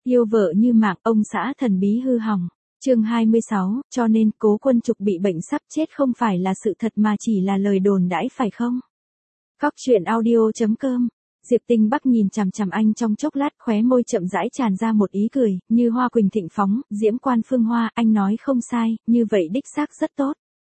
Yêu vợ như mạng, ông xã thần bí hư hỏng. Chương 26, cho nên Cố Quân Trục bị bệnh sắp chết không phải là sự thật mà chỉ là lời đồn đãi phải không? Cóc truyện audio.com. Diệp Tinh Bắc nhìn chằm chằm anh trong chốc lát, khóe môi chậm rãi tràn ra một ý cười, như hoa quỳnh thịnh phóng, diễm quan phương hoa, anh nói không sai, như vậy đích xác rất tốt.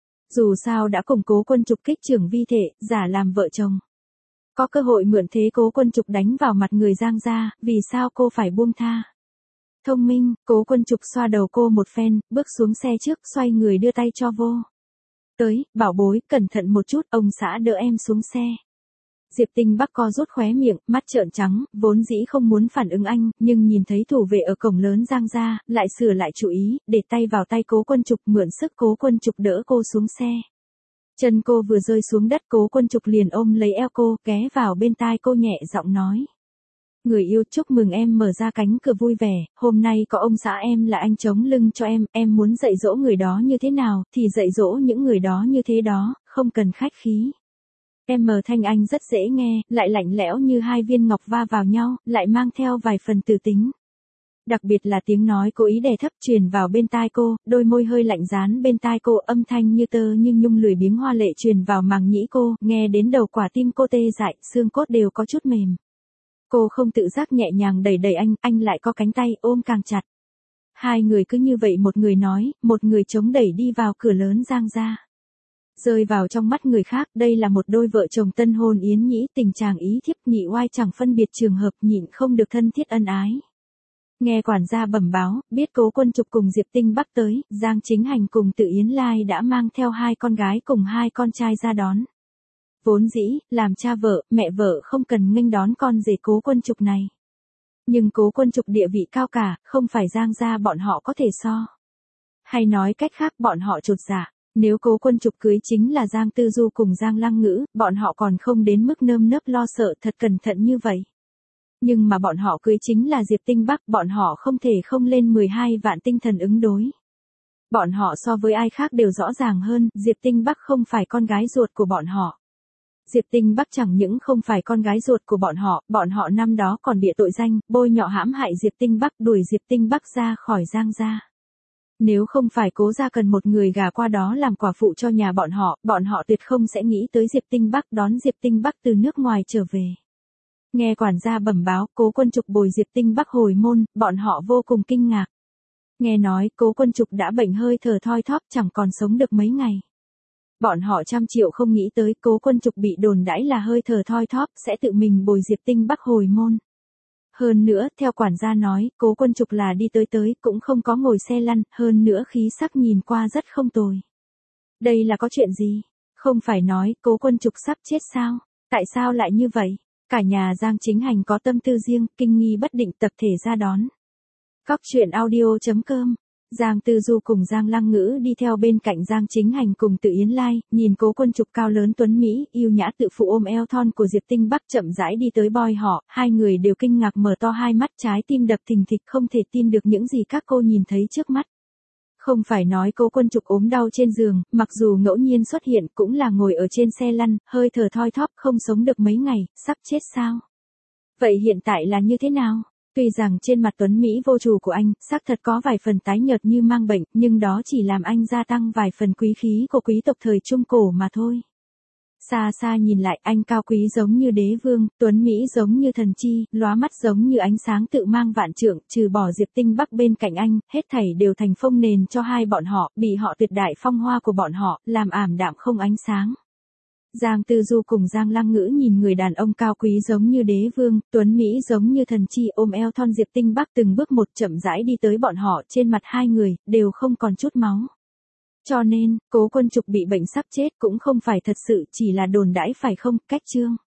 Dù sao đã cùng Cố Quân Trục kích trưởng vi thể, giả làm vợ chồng. Có cơ hội mượn thế Cố Quân Trục đánh vào mặt người Giang gia, vì sao cô phải buông tha? Thông minh, Cố Quân Trục xoa đầu cô một phen, bước xuống xe trước, xoay người đưa tay cho vô. Tới, bảo bối, cẩn thận một chút, ông xã đỡ em xuống xe. Diệp Tinh Bắc co rút khóe miệng, mắt trợn trắng, vốn dĩ không muốn phản ứng anh, nhưng nhìn thấy thủ vệ ở cổng lớn Giang gia, lại sửa lại chủ ý, để tay vào tay Cố Quân Trục, mượn sức Cố Quân Trục đỡ cô xuống xe. Chân cô vừa rơi xuống đất, Cố Quân Trục liền ôm lấy eo cô, ghé vào bên tai cô nhẹ giọng nói. Người yêu, chúc mừng em mở ra cánh cửa vui vẻ, hôm nay có ông xã em là anh chống lưng cho em muốn dạy dỗ người đó như thế nào, thì dạy dỗ những người đó như thế đó, không cần khách khí. Em mờ thanh anh rất dễ nghe, lại lạnh lẽo như hai viên ngọc va vào nhau, lại mang theo vài phần từ tính. Đặc biệt là tiếng nói cố ý đè thấp truyền vào bên tai cô, đôi môi hơi lạnh dán bên tai cô, âm thanh như tơ nhưng nhung lười biếng hoa lệ truyền vào màng nhĩ cô, nghe đến đầu quả tim cô tê dại, xương cốt đều có chút mềm. Cô không tự giác nhẹ nhàng đẩy đẩy anh lại có cánh tay ôm càng chặt. Hai người cứ như vậy, một người nói, một người chống đẩy đi vào cửa lớn Giang gia. Rơi vào trong mắt người khác, đây là một đôi vợ chồng tân hôn yến nhĩ, tình chàng ý thiếp nhị oai chẳng phân biệt trường hợp, nhịn không được thân thiết ân ái. Nghe quản gia bẩm báo, biết Cố Quân Trục cùng Diệp Tinh Bắc tới, Giang Chính Hành cùng Tự Yến Lai đã mang theo hai con gái cùng hai con trai ra đón. Vốn dĩ, làm cha vợ, mẹ vợ không cần nghênh đón con rể Cố Quân Trục này. Nhưng Cố Quân Trục địa vị cao cả, không phải Giang gia bọn họ có thể so. Hay nói cách khác, bọn họ chột dạ. Nếu Cố Quân Trục cưới chính là Giang Tư Du cùng Giang Lăng Ngữ, bọn họ còn không đến mức nơm nớp lo sợ thật cẩn thận như vậy. Nhưng mà bọn họ cưới chính là Diệp Tinh Bắc, bọn họ không thể không lên 12 vạn tinh thần ứng đối. Bọn họ so với ai khác đều rõ ràng hơn, Diệp Tinh Bắc không phải con gái ruột của bọn họ. Diệp Tinh Bắc chẳng những không phải con gái ruột của bọn họ năm đó còn bịa tội danh, bôi nhọ hãm hại Diệp Tinh Bắc, đuổi Diệp Tinh Bắc ra khỏi Giang gia. Nếu không phải Cố gia cần một người gả qua đó làm quả phụ cho nhà bọn họ tuyệt không sẽ nghĩ tới Diệp Tinh Bắc đón Diệp Tinh Bắc từ nước ngoài trở về. Nghe quản gia bẩm báo, Cố Quân Trục bồi Diệp Tinh Bắc hồi môn, bọn họ vô cùng kinh ngạc. Nghe nói, Cố Quân Trục đã bệnh hơi thở thoi thóp, chẳng còn sống được mấy ngày. Bọn họ trăm triệu không nghĩ tới Cố Quân Trục bị đồn đãi là hơi thở thoi thóp, sẽ tự mình bồi Diệp Tinh Bắc hồi môn. Hơn nữa, theo quản gia nói, Cố Quân Trục là đi tới, cũng không có ngồi xe lăn, hơn nữa khí sắc nhìn qua rất không tồi. Đây là có chuyện gì? Không phải nói, Cố Quân Trục sắp chết sao? Tại sao lại như vậy? Cả nhà Giang Chính Hành có tâm tư riêng, kinh nghi bất định, tập thể ra đón. Cóc truyện audio.com. Giang Tư Du cùng Giang Lăng Ngữ đi theo bên cạnh Giang Chính Hành cùng Tự Yến Lai, nhìn Cố Quân Trục cao lớn tuấn Mỹ, yêu nhã tự phụ ôm eo thon của Diệp Tinh Bắc chậm rãi đi tới boi họ, hai người đều kinh ngạc mở to hai mắt, trái tim đập thình thịch, không thể tin được những gì các cô nhìn thấy trước mắt. Không phải nói Cố Quân Trục ốm đau trên giường, mặc dù ngẫu nhiên xuất hiện cũng là ngồi ở trên xe lăn, hơi thở thoi thóp, không sống được mấy ngày, sắp chết sao? Vậy hiện tại là như thế nào? Tuy rằng trên mặt tuấn Mỹ vô chủ của anh, xác thật có vài phần tái nhợt như mang bệnh, nhưng đó chỉ làm anh gia tăng vài phần quý khí của quý tộc thời Trung Cổ mà thôi. Xa xa nhìn lại, anh cao quý giống như đế vương, tuấn Mỹ giống như thần chi, lóa mắt giống như ánh sáng tự mang vạn trượng, trừ bỏ Diệp Tinh Bắc bên cạnh anh, hết thảy đều thành phông nền cho hai bọn họ, bị họ tuyệt đại phong hoa của bọn họ, làm ảm đạm không ánh sáng. Giang Tư Du cùng Giang Lăng Ngữ nhìn người đàn ông cao quý giống như đế vương, tuấn Mỹ giống như thần chi ôm eo thon Diệp Tinh Bắc từng bước một chậm rãi đi tới bọn họ, trên mặt hai người, đều không còn chút máu. Cho nên, Cố Quân Trục bị bệnh sắp chết cũng không phải thật sự, chỉ là đồn đãi phải không, cách chương.